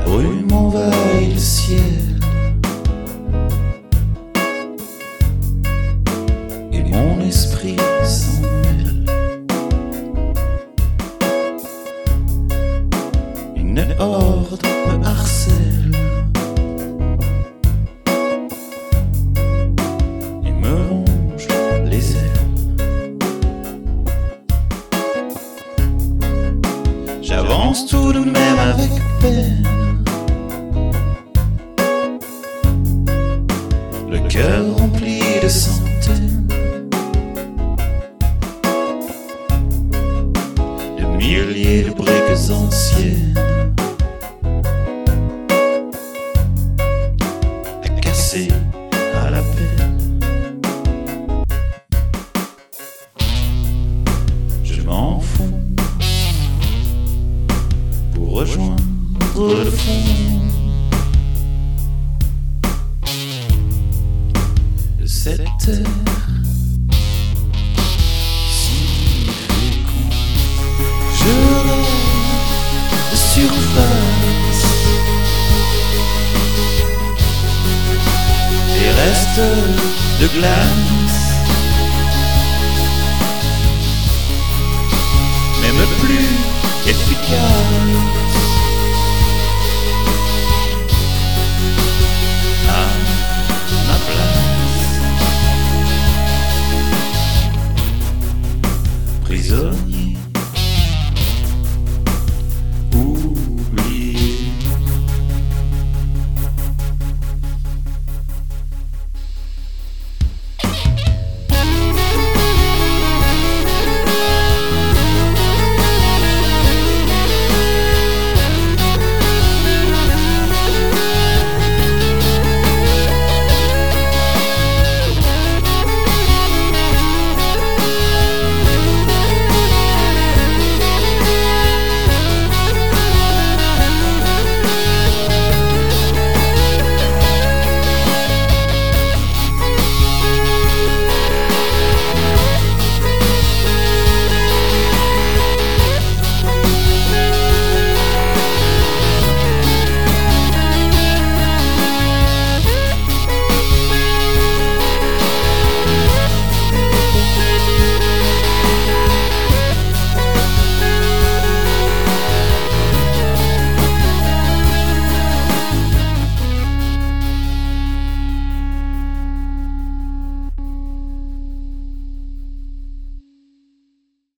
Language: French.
brume envahit le ciel et mon esprit s'en mêle. Une horde me harcèle et me ronge les ailes. J'avance tout de même avec peine, le cœur rempli de centaines de milliers de briques anciennes à casser à la peine. Je m'enfonce pour rejoindre le fond de cette terre si féconde. Je rêve de surface, des restes de glace